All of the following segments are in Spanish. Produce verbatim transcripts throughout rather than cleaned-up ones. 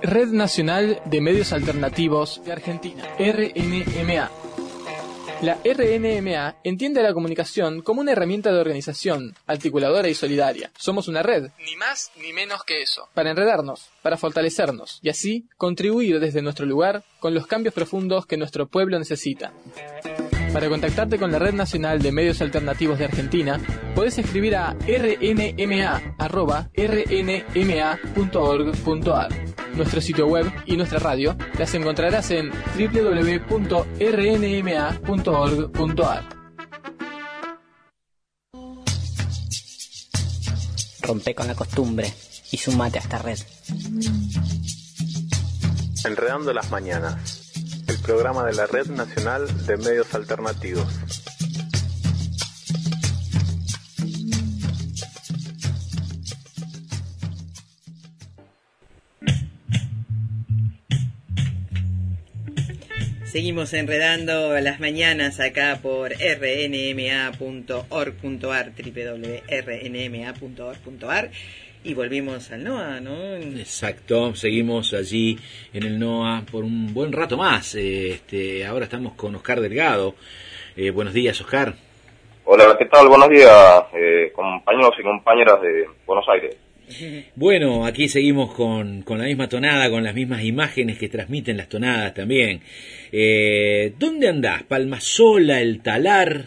Red Nacional de Medios Alternativos de Argentina, R N M A. La R N M A entiende a la comunicación como una herramienta de organización, articuladora y solidaria. Somos una red, ni más ni menos que eso, para enredarnos, para fortalecernos, y así contribuir desde nuestro lugar con los cambios profundos que nuestro pueblo necesita. Para contactarte con la Red Nacional de Medios Alternativos de Argentina, podés escribir a r n m a arroba r n m a punto org punto a r. Nuestro sitio web y nuestra radio las encontrarás en w w w punto r n m a punto org punto a r. Rompe con la costumbre y sumate a esta red. Enredando las mañanas. El programa de la Red Nacional de Medios Alternativos. Seguimos enredando las mañanas acá por r n m a punto org punto a r, w w w punto r n m a punto org punto a r. Y volvimos al NOA, ¿no? Exacto, seguimos allí en el NOA por un buen rato más. Eh, este, ahora estamos con Oscar Delgado. Eh, buenos días, Oscar. Hola, ¿qué tal? Buenos días, eh, compañeros y compañeras de Buenos Aires. Bueno, aquí seguimos con, con la misma tonada, con las mismas imágenes que transmiten las tonadas también. Eh, ¿Dónde andás? ¿Palmasola, El Talar?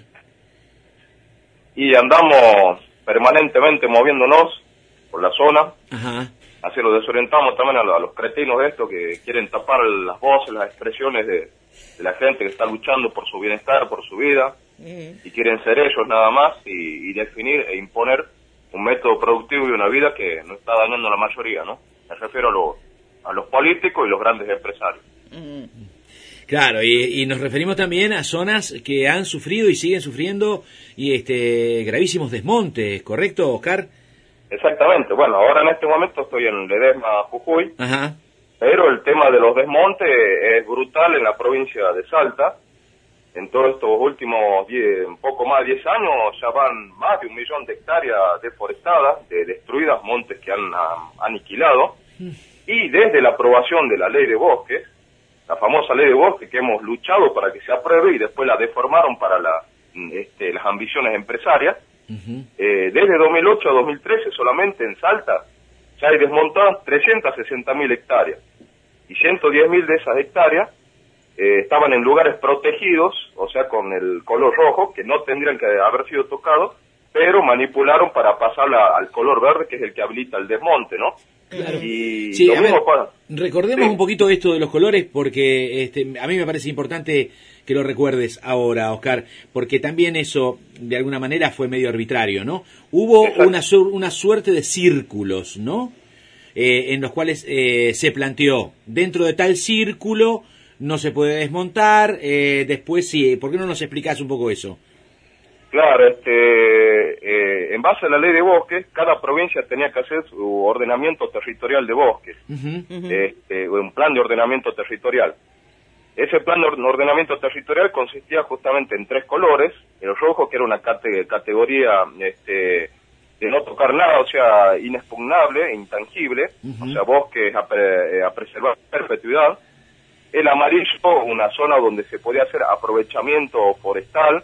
Y andamos permanentemente moviéndonos por la zona. Ajá. Así lo desorientamos también a los, a los cretinos de esto que quieren tapar las voces, las expresiones de, de la gente que está luchando por su bienestar, por su vida, uh-huh. y quieren ser ellos nada más y, y definir e imponer un método productivo y una vida que no está dañando a la mayoría, ¿no? Me refiero a, lo, a los políticos y los grandes empresarios. Uh-huh. Claro, y, y nos referimos también a zonas que han sufrido y siguen sufriendo y este gravísimos desmontes, ¿correcto, Oscar? Exactamente, bueno, ahora en este momento estoy en Ledesma, Jujuy, Ajá. pero el tema de los desmontes es brutal en la provincia de Salta. En todos estos últimos diez, un poco más de diez años ya van más de un millón de hectáreas deforestadas, de destruidas, montes que han a, aniquilado, y desde la aprobación de la ley de bosques, la famosa ley de bosques que hemos luchado para que se apruebe y después la deformaron para la, este, las ambiciones empresarias. Uh-huh. Eh, desde dos mil ocho a dos mil trece solamente en Salta ya hay desmontadas trescientas sesenta mil hectáreas y ciento diez mil de esas hectáreas eh, estaban en lugares protegidos, o sea con el color rojo, que no tendrían que haber sido tocados, pero manipularon para pasarla al color verde, que es el que habilita el desmonte, ¿no? Claro. Y sí, lo a mismo ver, para... recordemos sí. un poquito esto de los colores, porque este, a mí me parece importante que lo recuerdes ahora, Oscar, porque también eso, de alguna manera, fue medio arbitrario, ¿no? Hubo una, su- una suerte de círculos, ¿no? Eh, en los cuales eh, se planteó, dentro de tal círculo no se puede desmontar, eh, después sí, ¿por qué no nos explicás un poco eso? Claro, este, eh, en base a la ley de bosques, cada provincia tenía que hacer su ordenamiento territorial de bosques, uh-huh, uh-huh. Este, un plan de ordenamiento territorial. Ese plan de ordenamiento territorial consistía justamente en tres colores: el rojo, que era una cate- categoría este, de no tocar nada, o sea, inexpugnable, intangible, uh-huh. o sea, bosques a, pre- a preservar perpetuidad; el amarillo, una zona donde se podía hacer aprovechamiento forestal,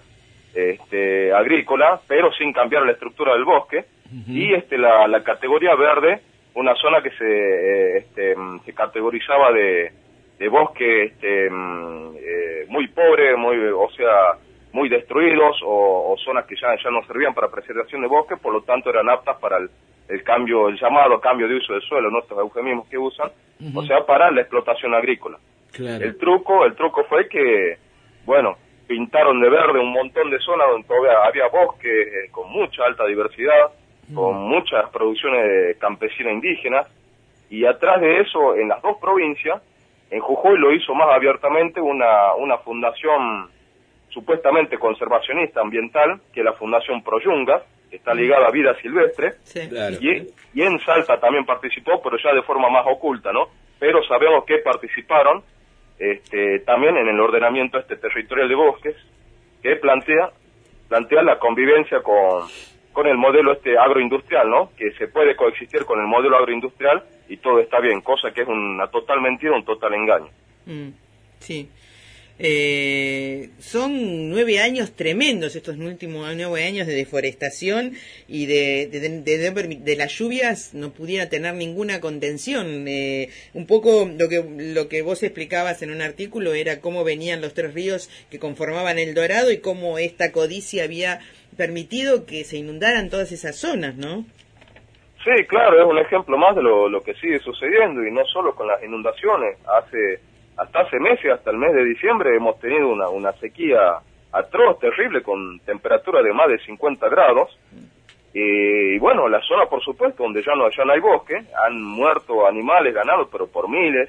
este, agrícola, pero sin cambiar la estructura del bosque, uh-huh. y este la, la categoría verde, una zona que se eh, este, se categorizaba de, de bosque este, eh, muy pobre, muy, o sea, muy destruidos, o, o zonas que ya, ya no servían para preservación de bosque, por lo tanto eran aptas para el, el cambio, el llamado cambio de uso del suelo, ¿no? Estos eufemismos que usan, uh-huh. o sea, para la explotación agrícola. Claro. El truco, el truco fue que, bueno, pintaron de verde un montón de zonas donde todavía había bosque eh, con mucha alta diversidad, mm. con muchas producciones campesinas indígenas, y atrás de eso, en las dos provincias, en Jujuy lo hizo más abiertamente una, una fundación supuestamente conservacionista ambiental, que es la Fundación Proyungas, que está ligada a vida silvestre, sí. claro. y, y en Salta también participó, pero ya de forma más oculta, ¿no? Pero sabemos que participaron Este, también en el ordenamiento este territorial de bosques, que plantea plantea la convivencia con con el modelo este agroindustrial, ¿no? Que se puede coexistir con el modelo agroindustrial y todo está bien, cosa que es una total mentira, un total engaño. Mm, sí. Eh, son nueve años tremendos, estos últimos nueve años de deforestación y de, de, de, de, de las lluvias no pudiera tener ninguna contención. Eh, un poco lo que, lo que vos explicabas en un artículo era cómo venían los tres ríos que conformaban el Dorado y cómo esta codicia había permitido que se inundaran todas esas zonas, ¿no? Sí, claro, es un ejemplo más de lo, lo que sigue sucediendo, y no solo con las inundaciones. Hace hasta hace meses, hasta el mes de diciembre, hemos tenido una, una sequía atroz, terrible, con temperatura de más de cincuenta grados. Y bueno, la zona, por supuesto, donde ya no, ya no hay bosque, han muerto animales, ganados, pero por miles.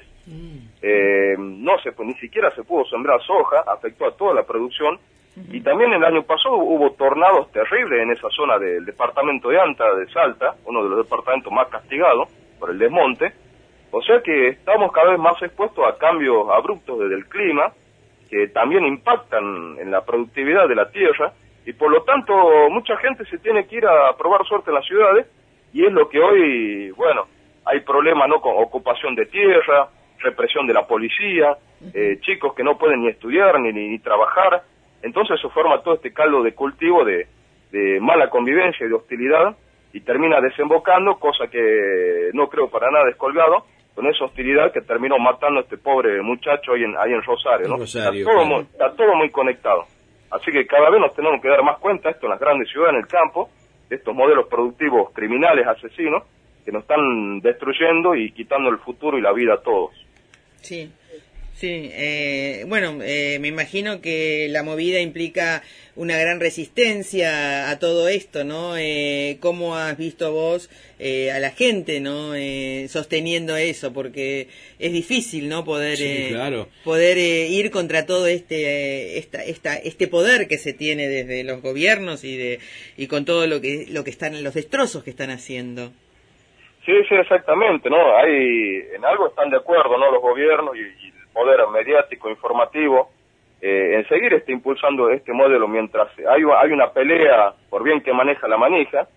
Eh, no se, ni siquiera se pudo sembrar soja, afectó a toda la producción. Y también el año pasado hubo tornados terribles en esa zona del departamento de Anta, de Salta, uno de los departamentos más castigados por el desmonte. O sea que estamos cada vez más expuestos a cambios abruptos desde el clima, que también impactan en la productividad de la tierra, y por lo tanto mucha gente se tiene que ir a probar suerte en las ciudades, y es lo que hoy, bueno, hay problemas, ¿no?, con ocupación de tierra, represión de la policía, eh, chicos que no pueden ni estudiar ni, ni, ni trabajar. Entonces se forma todo este caldo de cultivo de, de mala convivencia y de hostilidad, y termina desembocando, cosa que no creo para nada descolgado, con esa hostilidad que terminó matando a este pobre muchacho ahí en, ahí en Rosario, ¿no? Rosario, está, todo claro. muy, está todo muy conectado. Así que cada vez nos tenemos que dar más cuenta, esto en las grandes ciudades, en el campo, de estos modelos productivos criminales, asesinos, que nos están destruyendo y quitando el futuro y la vida a todos. Sí, sí. Eh, bueno, eh, me imagino que la movida implica una gran resistencia a todo esto, ¿no? Eh, ¿Cómo has visto vos eh, a la gente, ¿no? Eh, sosteniendo eso, porque es difícil, ¿no? Poder Sí, eh, claro. poder eh, ir contra todo este eh, esta esta este poder que se tiene desde los gobiernos y de y con todo lo que lo que están los destrozos que están haciendo. Sí, sí, exactamente, ¿no? Hay, en algo están de acuerdo, ¿no?, los gobiernos y, y el poder mediático, informativo, eh, en seguir este, impulsando este modelo, mientras hay, hay una pelea por bien que maneja la manija,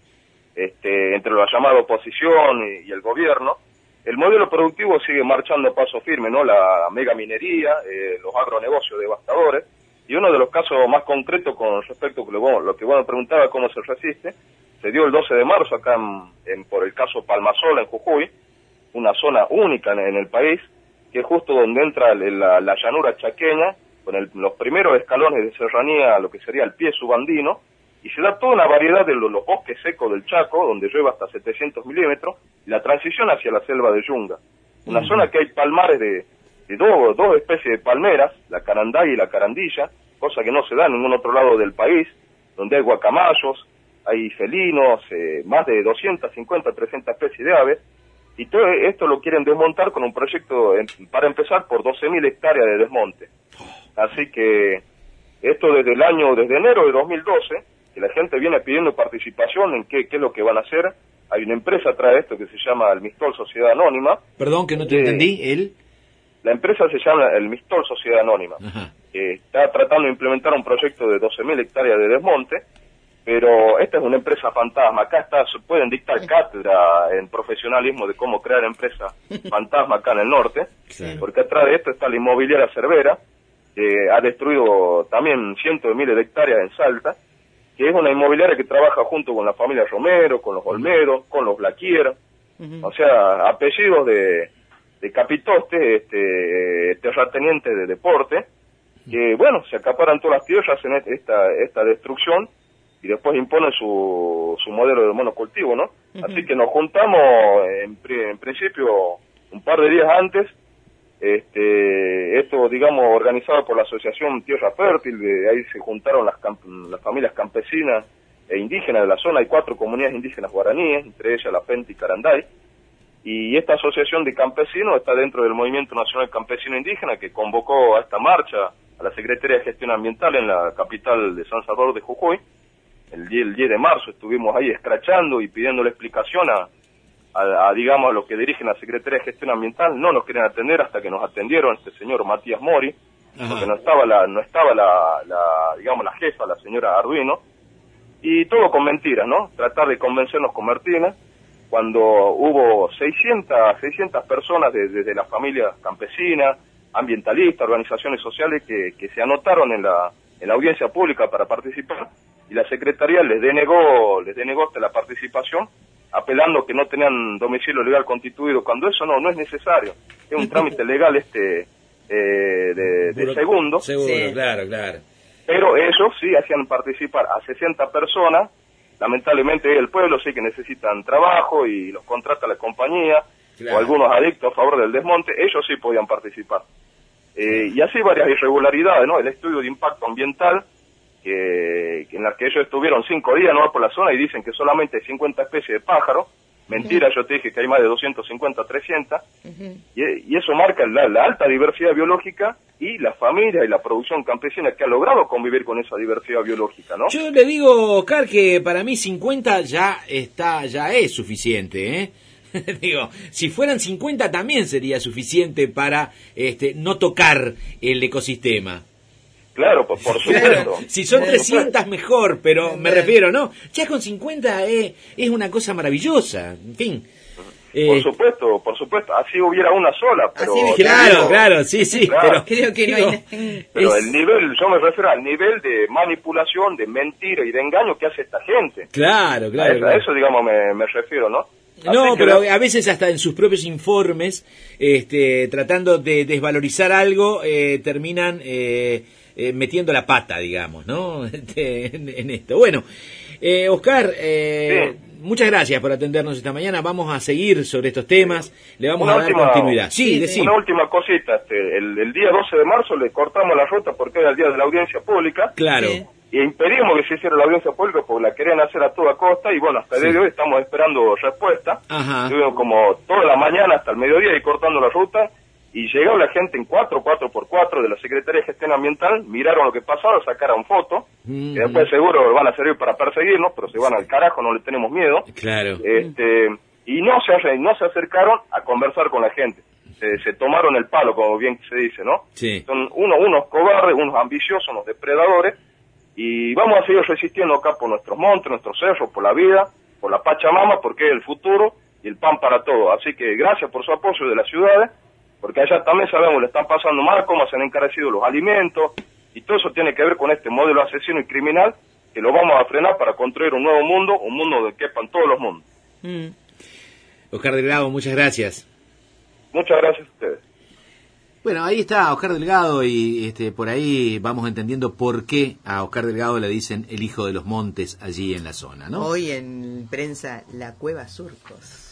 este, entre la llamada oposición y, y el gobierno. El modelo productivo sigue marchando a paso firme, ¿no? La mega minería, eh, los agronegocios devastadores, y uno de los casos más concretos con respecto a lo, lo que bueno preguntaba, cómo se resiste, se dio el doce de marzo acá en, en, por el caso Palmasola, en Jujuy, una zona única en, en el país, que es justo donde entra la, la llanura chaqueña, con el, los primeros escalones de serranía a lo que sería el pie subandino, y se da toda una variedad de los, los bosques secos del Chaco, donde llueve hasta setecientos milímetros, y la transición hacia la selva de Yunga. Una uh-huh. zona que hay palmares de, de dos, dos especies de palmeras, la carandaya y la carandilla, cosa que no se da en ningún otro lado del país, donde hay guacamayos, hay felinos, eh, más de doscientas cincuenta, trescientas especies de aves, y todo esto lo quieren desmontar con un proyecto, en, para empezar, por doce mil hectáreas de desmonte. Así que esto desde el año, desde enero de dos mil doce, que la gente viene pidiendo participación en qué, qué es lo que van a hacer. Hay una empresa atrás de esto que se llama el Mistol Sociedad Anónima. Perdón, que no te eh, entendí, ¿él? La empresa se llama el Mistol Sociedad Anónima. Ajá. Que está tratando de implementar un proyecto de doce mil hectáreas de desmonte, pero esta es una empresa fantasma. Acá está, se pueden dictar cátedra en profesionalismo de cómo crear empresas fantasma acá en el norte, sí. Porque atrás de esto está la inmobiliaria Cervera, que ha destruido también cientos de miles de hectáreas en Salta, que es una inmobiliaria que trabaja junto con la familia Romero, con los Olmedo, con los Blaquier, uh-huh. O sea, apellidos de, de capitostes, este, terratenientes de deporte, que bueno, se acaparan todas las tierras, hacen esta, esta destrucción, y después imponen su, su modelo de monocultivo, ¿no? Uh-huh. Así que nos juntamos, en, en principio, un par de días antes, este, esto, digamos, organizado por la Asociación Tierra Fértil, de ahí se juntaron las, camp las familias campesinas e indígenas de la zona. Hay cuatro comunidades indígenas guaraníes, entre ellas la Penta y Caranday, y esta asociación de campesinos está dentro del Movimiento Nacional Campesino Indígena, que convocó a esta marcha a la Secretaría de Gestión Ambiental en la capital de San Salvador de Jujuy. El diez de marzo estuvimos ahí escrachando y pidiéndole explicación a A, a, digamos, a los que dirigen la Secretaría de Gestión Ambiental. No nos querían atender hasta que nos atendieron este señor Matías Mori, Ajá. porque no estaba la, no estaba la, la, digamos, la jefa, la señora Arduino, y todo con mentiras, ¿no? Tratar de convencernos con Martina, cuando hubo seiscientas, seiscientas personas desde de, de las familias campesinas, ambientalistas, organizaciones sociales que, que se anotaron en la, en la audiencia pública para participar, y la Secretaría les denegó, les denegó hasta la participación, apelando que no tenían domicilio legal constituido, cuando eso no, no es necesario, es un trámite legal este eh, de, de segundo. Seguro, Sí. claro, claro. Pero ellos sí hacían participar a sesenta personas, lamentablemente el pueblo sí que necesitan trabajo y los contrata la compañía, Claro. o algunos adictos a favor del desmonte, ellos sí podían participar. Eh, y así varias irregularidades, ¿no? El estudio de impacto ambiental, que, que en la que ellos estuvieron cinco días, ¿no?, por la zona, y dicen que solamente hay cincuenta especies de pájaros. Mentira, yo te dije que hay más de doscientos cincuenta, trescientas, Ujú. y, y eso marca la, la alta diversidad biológica y la familia y la producción campesina que ha logrado convivir con esa diversidad biológica, ¿no? Yo le digo, Oscar, que para mí cincuenta ya está, ya es suficiente, ¿eh? Digo, si fueran cincuenta también sería suficiente para este, no tocar el ecosistema. Claro, por, por supuesto. Si son Por trescientas mejor, pero me Claro. refiero, ¿no? Ya con cincuenta es, es una cosa maravillosa, en fin. Por Eh, supuesto, por supuesto, así hubiera una sola, pero... Así te claro, digo, claro, sí, sí, Claro. pero Creo que no digo, hay- Pero es- el nivel, yo me refiero al nivel de manipulación, de mentira y de engaño que hace esta gente. Claro, a, claro, eso, a claro. eso, digamos, me, me refiero, ¿no? No, Así que pero la- a veces hasta en sus propios informes, este, tratando de desvalorizar algo, eh, terminan eh, eh, metiendo la pata, digamos, ¿no? Este, en, en esto. Bueno, eh, Oscar, eh, Sí. muchas gracias por atendernos esta mañana. Vamos a seguir sobre estos temas. Le vamos Una a dar última- continuidad. Sí, Sí, decime. Una última cosita, este, el, el día doce de marzo le cortamos la ruta porque era el día de la audiencia pública, Claro. Sí. y impedimos que se hiciera la audiencia pública porque la querían hacer a toda costa, y bueno, hasta el Sí. día de hoy estamos esperando respuesta. Ajá. Estuvimos como toda la mañana hasta el mediodía y cortando la ruta, y llegó la gente en cuatro, cuatro por cuatro de la Secretaría de Gestión Ambiental, miraron lo que pasaba, sacaron fotos, Mm, que después seguro van a servir para perseguirnos, pero se van al carajo, no le tenemos miedo. Claro. Este, y no se, hace- no se acercaron a conversar con la gente. Se, se tomaron el palo, como bien se dice, ¿no? Sí. Son uno, unos cobardes, unos ambiciosos, unos depredadores, y vamos a seguir resistiendo acá por nuestros montes, nuestros cerros, por la vida, por la Pachamama, porque es el futuro y el pan para todos. Así que gracias por su apoyo de las ciudades, porque allá también sabemos, le están pasando mal, cómo se han encarecido los alimentos, y todo eso tiene que ver con este modelo asesino y criminal, que lo vamos a frenar para construir un nuevo mundo, un mundo de que quepan todos los mundos. Mm. Oscar Delgado, muchas gracias. Muchas gracias a ustedes. Bueno, ahí está Oscar Delgado y este, por ahí vamos entendiendo por qué a Oscar Delgado le dicen el hijo de los montes allí en la zona, ¿no? Hoy en prensa, la Cueva Surcos.